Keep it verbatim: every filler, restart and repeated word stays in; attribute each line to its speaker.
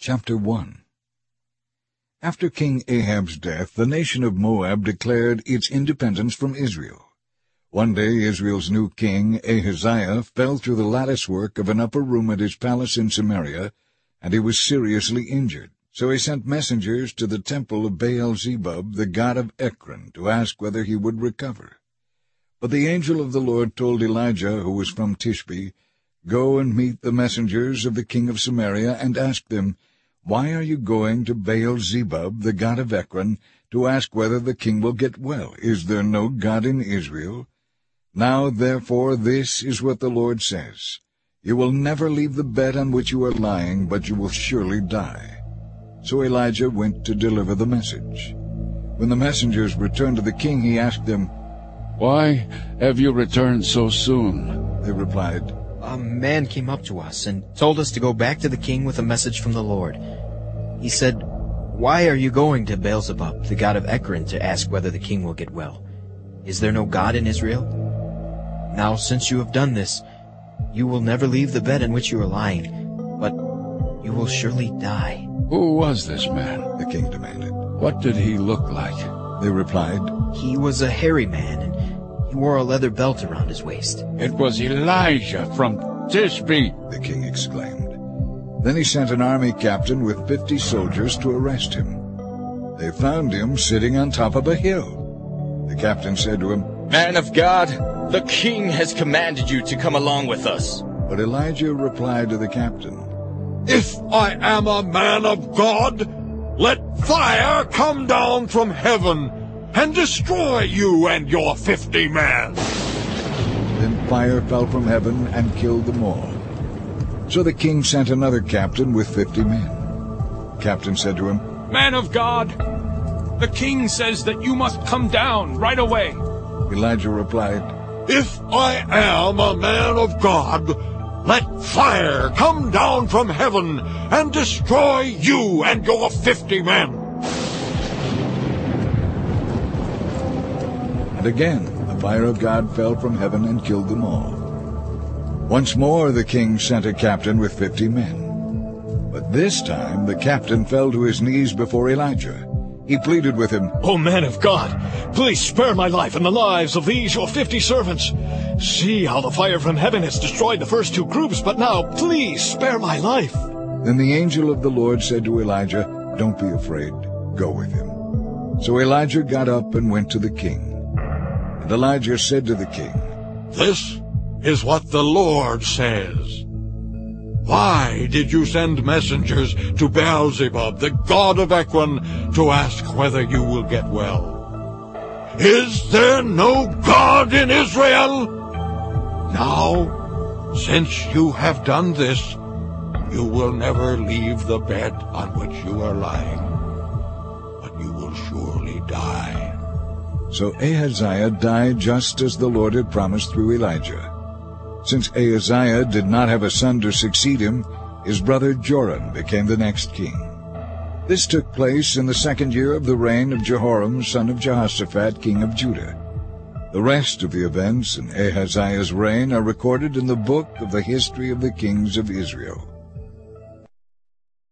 Speaker 1: Chapter one. After King Ahab's death, the nation of Moab declared its independence from Israel. One day Israel's new king, Ahaziah, fell through the latticework of an upper room at his palace in Samaria, and he was seriously injured. So he sent messengers to the temple of Baal-zebub, the god of Ekron, to ask whether he would recover. But the angel of the Lord told Elijah, who was from Tishbe, "Go and meet the messengers of the king of Samaria, and ask them, 'Why are you going to Baal-zebub, the god of Ekron, to ask whether the king will get well? Is there no God in Israel? Now, therefore, this is what the Lord says. You will never leave the bed on which you are lying, but you will surely die.'" So Elijah went to deliver the message. When the messengers returned to the king, he asked them,
Speaker 2: "Why have you returned so soon?"
Speaker 1: They replied,
Speaker 3: "A man came up to us and told us to go back to the king with a message from the Lord. He said, 'Why are you going to Baal-zebub, the god of Ekron, to ask whether the king will get well? Is there no God in Israel? Now, since you have done this, you will never leave the bed in which you are lying, but you will surely die.'"
Speaker 2: "Who was this man?"
Speaker 1: the king demanded.
Speaker 2: "What did he look like?"
Speaker 1: They replied,
Speaker 3: "He was a hairy man, and he wore a leather belt around his waist."
Speaker 2: "It was Elijah from Tishbe,"
Speaker 1: the king exclaimed. Then he sent an army captain with fifty soldiers to arrest him. They found him sitting on top of a hill. The captain said to him,
Speaker 4: "Man of God, the king has commanded you to come along with us."
Speaker 1: But Elijah replied to the captain,
Speaker 5: "If I am a man of God, let fire come down from heaven and destroy you and your fifty men."
Speaker 1: Then fire fell from heaven and killed them all. So the king sent another captain with fifty men. The captain said to him,
Speaker 6: "Man of God, the king says that you must come down right away."
Speaker 1: Elijah replied,
Speaker 5: "If I am a man of God, let fire come down from heaven and destroy you and your fifty men."
Speaker 1: And again the fire of God fell from heaven and killed them all. Once more the king sent a captain with fifty men. But this time the captain fell to his knees before Elijah. He pleaded with him,
Speaker 7: "O man of God, please spare my life and the lives of these your fifty servants. See how the fire from heaven has destroyed the first two groups, but now please spare my life."
Speaker 1: Then the angel of the Lord said to Elijah, "Don't be afraid. Go with him." So Elijah got up and went to the king. And Elijah said to the king,
Speaker 5: "This is what the Lord says. Why did you send messengers to Baal-zebub, the god of Ekron, to ask whether you will get well? Is there no God in Israel? Now, since you have done this, you will never leave the bed on which you are lying, but you will surely die."
Speaker 1: So Ahaziah died just as the Lord had promised through Elijah. Since Ahaziah did not have a son to succeed him, his brother Joram became the next king. This took place in the second year of the reign of Jehoram, son of Jehoshaphat, king of Judah. The rest of the events in Ahaziah's reign are recorded in the book of the history of the kings of Israel.